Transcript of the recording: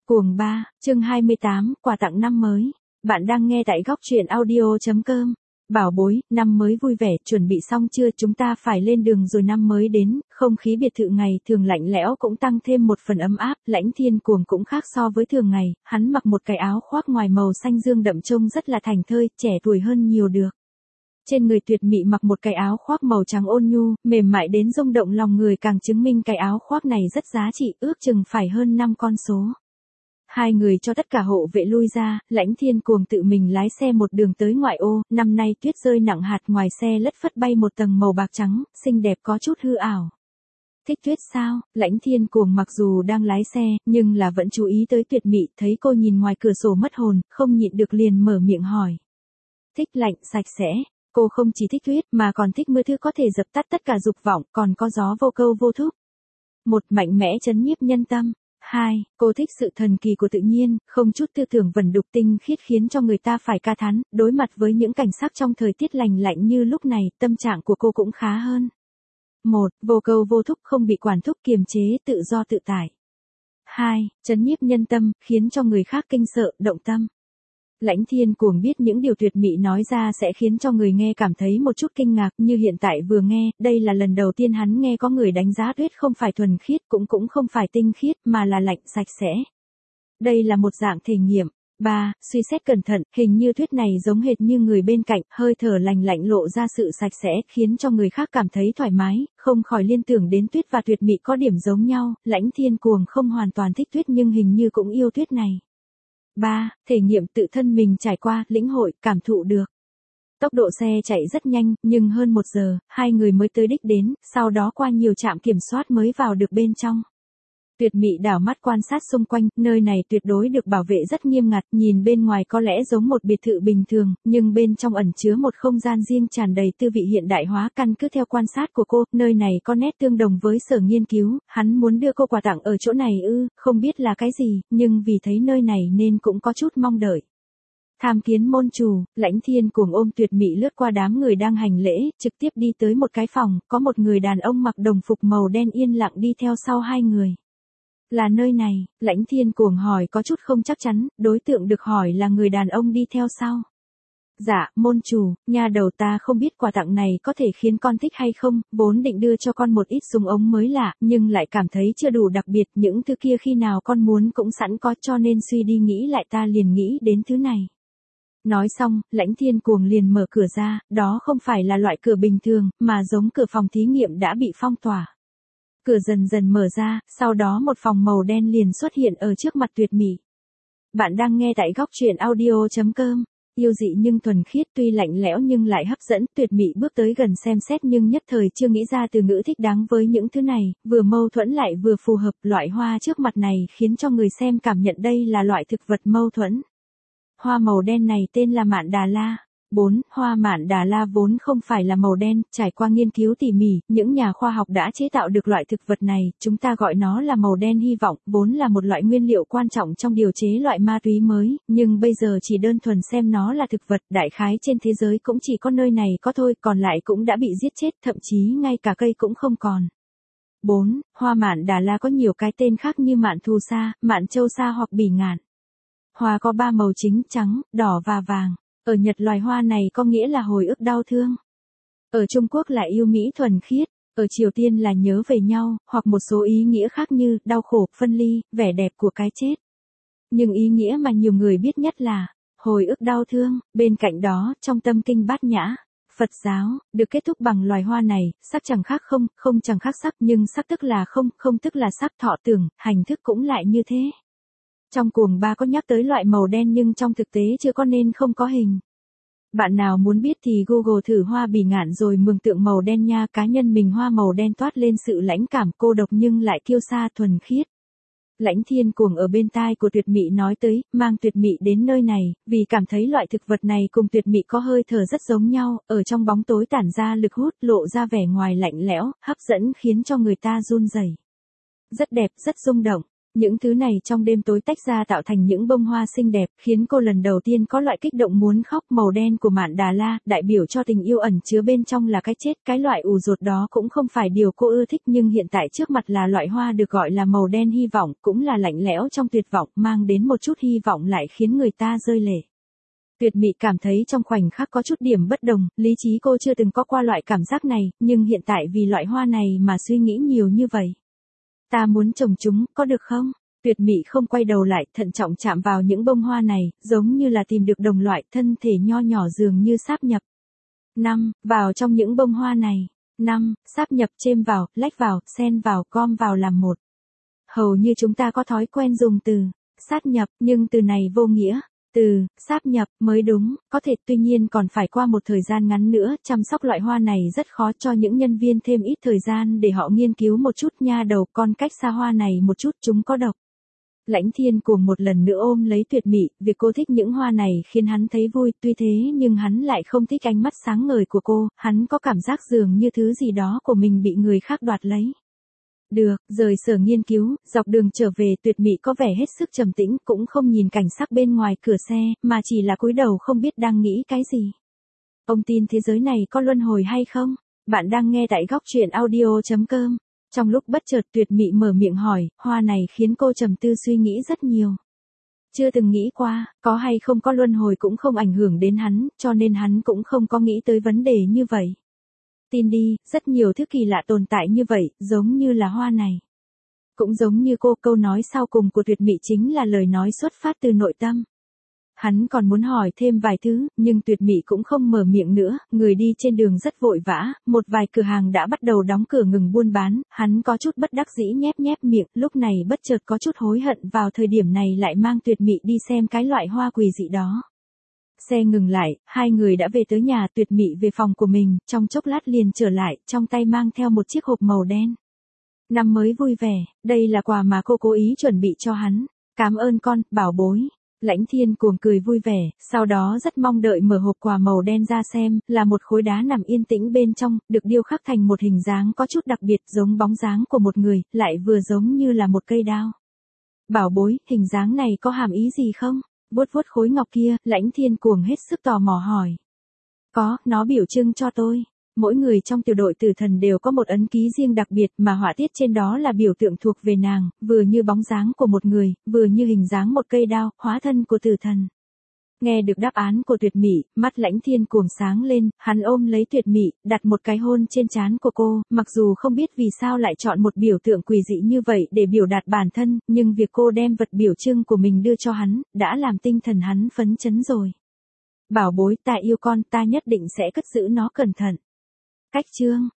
Cuồng 3, chương 28, quà tặng năm mới. Bạn đang nghe tại góc truyện audio.com. Bảo bối, năm mới vui vẻ, chuẩn bị xong chưa? Chúng ta phải lên đường rồi, năm mới đến, không khí biệt thự ngày thường lạnh lẽo cũng tăng thêm một phần ấm áp. Lãnh Thiên Cuồng cũng khác so với thường ngày, hắn mặc một cái áo khoác ngoài màu xanh dương đậm trông rất là thành thơi, trẻ tuổi hơn nhiều được. Trên người Tuyệt Mị mặc một cái áo khoác màu trắng ôn nhu, mềm mại đến rung động lòng người, càng chứng minh cái áo khoác này rất giá trị, ước chừng phải hơn 5 con số. Hai người cho tất cả hộ vệ lui ra, Lãnh Thiên Cuồng tự mình lái xe một đường tới ngoại ô. Năm nay tuyết rơi nặng hạt, ngoài xe lất phất bay một tầng màu bạc trắng, xinh đẹp có chút hư ảo. Thích tuyết sao? Lãnh Thiên Cuồng mặc dù đang lái xe, nhưng là vẫn chú ý tới Tuyệt Mị, thấy cô nhìn ngoài cửa sổ mất hồn, không nhịn được liền mở miệng hỏi. Thích lạnh, sạch sẽ. Cô không chỉ thích tuyết mà còn thích mưa, thứ có thể dập tắt tất cả dục vọng, còn có gió vô câu vô thúc. Một, mạnh mẽ trấn nhiếp nhân tâm. 2. Cô thích sự thần kỳ của tự nhiên, không chút tư tưởng vẩn đục, tinh khiết khiến cho người ta phải ca thán. Đối mặt với những cảnh sắc trong thời tiết lành lạnh như lúc này, tâm trạng của cô cũng khá hơn. 1. Vô câu vô thúc, không bị quản thúc, kiềm chế, tự do tự tại. 2. Trấn nhiếp nhân tâm, khiến cho người khác kinh sợ, động tâm. Lãnh Thiên Cuồng biết những điều Tuyệt Mị nói ra sẽ khiến cho người nghe cảm thấy một chút kinh ngạc, như hiện tại vừa nghe, đây là lần đầu tiên hắn nghe có người đánh giá tuyết không phải thuần khiết, cũng không phải tinh khiết, mà là lạnh, sạch sẽ. Đây là một dạng thể nghiệm. 3. Suy xét cẩn thận, hình như tuyết này giống hệt như người bên cạnh, hơi thở lành lạnh lộ ra sự sạch sẽ, khiến cho người khác cảm thấy thoải mái, không khỏi liên tưởng đến tuyết và Tuyệt Mị có điểm giống nhau. Lãnh Thiên Cuồng không hoàn toàn thích tuyết nhưng hình như cũng yêu tuyết này. 3. Thể nghiệm tự thân mình trải qua, lĩnh hội, cảm thụ được. Tốc độ xe chạy rất nhanh, nhưng hơn 1 giờ, hai người mới tới đích đến, sau đó qua nhiều trạm kiểm soát mới vào được bên trong. Tuyệt Mị đảo mắt quan sát xung quanh, nơi này tuyệt đối được bảo vệ rất nghiêm ngặt, nhìn bên ngoài có lẽ giống một biệt thự bình thường, nhưng bên trong ẩn chứa một không gian riêng tràn đầy tư vị hiện đại hóa. Căn cứ theo quan sát của cô, nơi này có nét tương đồng với sở nghiên cứu, hắn muốn đưa cô quà tặng ở chỗ này không biết là cái gì, nhưng vì thấy nơi này nên cũng có chút mong đợi. Tham kiến môn chủ. Lãnh Thiên Cuồng ôm Tuyệt Mị lướt qua đám người đang hành lễ, trực tiếp đi tới một cái phòng, có một người đàn ông mặc đồng phục màu đen yên lặng đi theo sau hai người. Là nơi này? Lãnh Thiên Cuồng hỏi có chút không chắc chắn, đối tượng được hỏi là người đàn ông đi theo sau. Dạ, môn chủ, nha đầu, ta không biết quà tặng này có thể khiến con thích hay không, vốn định đưa cho con một ít súng ống mới lạ, nhưng lại cảm thấy chưa đủ đặc biệt, những thứ kia khi nào con muốn cũng sẵn có, cho nên suy đi nghĩ lại ta liền nghĩ đến thứ này. Nói xong, Lãnh Thiên Cuồng liền mở cửa ra, đó không phải là loại cửa bình thường, mà giống cửa phòng thí nghiệm đã bị phong tỏa. Cửa dần dần mở ra, sau đó một phòng màu đen liền xuất hiện ở trước mặt Tuyệt Mị. Bạn đang nghe tại góc truyện audio.com. Yêu dị nhưng thuần khiết, tuy lạnh lẽo nhưng lại hấp dẫn. Tuyệt Mị bước tới gần xem xét nhưng nhất thời chưa nghĩ ra từ ngữ thích đáng với những thứ này, vừa mâu thuẫn lại vừa phù hợp. Loại hoa trước mặt này khiến cho người xem cảm nhận đây là loại thực vật mâu thuẫn. Hoa màu đen này tên là Mạn Đà La. 4. Hoa Mạn Đà La vốn không phải là màu đen, trải qua nghiên cứu tỉ mỉ, những nhà khoa học đã chế tạo được loại thực vật này, chúng ta gọi nó là màu đen hy vọng, vốn là một loại nguyên liệu quan trọng trong điều chế loại ma túy mới, nhưng bây giờ chỉ đơn thuần xem nó là thực vật, đại khái trên thế giới cũng chỉ có nơi này có thôi, còn lại cũng đã bị giết chết, thậm chí ngay cả cây cũng không còn. 4. Hoa Mạn Đà La có nhiều cái tên khác như Mạn Thù Sa, Mạn Châu Sa hoặc Bỉ Ngạn. Hoa có 3 màu chính, trắng, đỏ và vàng. Ở Nhật loài hoa này có nghĩa là hồi ức đau thương. Ở Trung Quốc là yêu mỹ thuần khiết. Ở Triều Tiên là nhớ về nhau, hoặc một số ý nghĩa khác như đau khổ, phân ly, vẻ đẹp của cái chết. Nhưng ý nghĩa mà nhiều người biết nhất là hồi ức đau thương. Bên cạnh đó, trong Tâm Kinh Bát Nhã, Phật giáo được kết thúc bằng loài hoa này, sắc chẳng khác không, không chẳng khác sắc, nhưng sắc tức là không, không tức là sắc, thọ tưởng, hành thức cũng lại như thế. Trong Cuồng 3 có nhắc tới loại màu đen nhưng trong thực tế chưa có nên không có hình. Bạn nào muốn biết thì Google thử hoa Bỉ Ngạn rồi mường tượng màu đen nha. Cá nhân mình hoa màu đen toát lên sự lãnh cảm, cô độc nhưng lại kiêu sa, thuần khiết. Lãnh Thiên Cuồng ở bên tai của Tuyệt Mị nói tới, mang Tuyệt Mị đến nơi này, vì cảm thấy loại thực vật này cùng Tuyệt Mị có hơi thở rất giống nhau, ở trong bóng tối tản ra lực hút, lộ ra vẻ ngoài lạnh lẽo, hấp dẫn khiến cho người ta run rẩy. Rất đẹp, rất rung động. Những thứ này trong đêm tối tách ra tạo thành những bông hoa xinh đẹp, khiến cô lần đầu tiên có loại kích động muốn khóc. Màu đen của mạn Đà La, đại biểu cho tình yêu ẩn chứa bên trong là cái chết, cái loại ù ruột đó cũng không phải điều cô ưa thích, nhưng hiện tại trước mặt là loại hoa được gọi là màu đen hy vọng, cũng là lạnh lẽo trong tuyệt vọng, mang đến một chút hy vọng lại khiến người ta rơi lệ. Tuyệt Mị cảm thấy trong khoảnh khắc có chút điểm bất đồng, lý trí cô chưa từng có qua loại cảm giác này, nhưng hiện tại vì loại hoa này mà suy nghĩ nhiều như vậy. Ta muốn trồng chúng, có được không? Tuyệt Mị không quay đầu lại, thận trọng chạm vào những bông hoa này, giống như là tìm được đồng loại, thân thể nho nhỏ dường như sáp nhập. 5. Vào trong những bông hoa này. 5. Sáp nhập, chêm vào, lách vào, xen vào, gom vào làm một. Hầu như chúng ta có thói quen dùng từ sát nhập, nhưng từ này vô nghĩa. Từ sáp nhập mới đúng, có thể, tuy nhiên còn phải qua một thời gian ngắn nữa. Chăm sóc loại hoa này rất khó, cho những nhân viên thêm ít thời gian để họ nghiên cứu một chút. Nha đầu, con cách xa hoa này một chút, chúng có độc. Lãnh Thiên Cuồng một lần nữa ôm lấy Tuyệt Mị, việc cô thích những hoa này khiến hắn thấy vui, tuy thế nhưng hắn lại không thích ánh mắt sáng ngời của cô, hắn có cảm giác dường như thứ gì đó của mình bị người khác đoạt lấy. Được, rời sở nghiên cứu, dọc đường trở về Tuyệt Mị có vẻ hết sức trầm tĩnh, cũng không nhìn cảnh sắc bên ngoài cửa xe, mà chỉ là cúi đầu không biết đang nghĩ cái gì. Ông tin thế giới này có luân hồi hay không? Bạn đang nghe tại góc truyện audio.com. Trong lúc bất chợt Tuyệt Mị mở miệng hỏi, hoa này khiến cô trầm tư suy nghĩ rất nhiều. Chưa từng nghĩ qua, có hay không có luân hồi cũng không ảnh hưởng đến hắn, cho nên hắn cũng không có nghĩ tới vấn đề như vậy. Tin đi, rất nhiều thứ kỳ lạ tồn tại như vậy, giống như là hoa này. Cũng giống như cô, câu nói sau cùng của Tuyệt Mị chính là lời nói xuất phát từ nội tâm. Hắn còn muốn hỏi thêm vài thứ, nhưng Tuyệt Mị cũng không mở miệng nữa, người đi trên đường rất vội vã, một vài cửa hàng đã bắt đầu đóng cửa ngừng buôn bán, hắn có chút bất đắc dĩ nhép nhép miệng, lúc này bất chợt có chút hối hận vào thời điểm này lại mang Tuyệt Mị đi xem cái loại hoa quỷ dị đó. Xe ngừng lại, hai người đã về tới nhà. Tuyệt Mị về phòng của mình, trong chốc lát liền trở lại, trong tay mang theo một chiếc hộp màu đen. Năm mới vui vẻ, đây là quà mà cô cố ý chuẩn bị cho hắn. Cảm ơn con, bảo bối. Lãnh Thiên Cuồng cười vui vẻ, sau đó rất mong đợi mở hộp quà màu đen ra xem, là một khối đá nằm yên tĩnh bên trong, được điêu khắc thành một hình dáng có chút đặc biệt, giống bóng dáng của một người, lại vừa giống như là một cây đao. Bảo bối, hình dáng này có hàm ý gì không? Vuốt vuốt khối ngọc kia, Lãnh Thiên Cuồng hết sức tò mò hỏi. Có, nó biểu trưng cho tôi. Mỗi người trong tiểu đội tử thần đều có một ấn ký riêng đặc biệt, mà họa tiết trên đó là biểu tượng thuộc về nàng, vừa như bóng dáng của một người, vừa như hình dáng một cây đao, hóa thân của tử thần. Nghe được đáp án của Tuyệt Mị, mắt Lãnh Thiên Cuồng sáng lên, hắn ôm lấy Tuyệt Mị, đặt một cái hôn trên trán của cô, mặc dù không biết vì sao lại chọn một biểu tượng quỷ dị như vậy để biểu đạt bản thân, nhưng việc cô đem vật biểu trưng của mình đưa cho hắn, đã làm tinh thần hắn phấn chấn rồi. Bảo bối, ta yêu con, ta nhất định sẽ cất giữ nó cẩn thận. Cách chương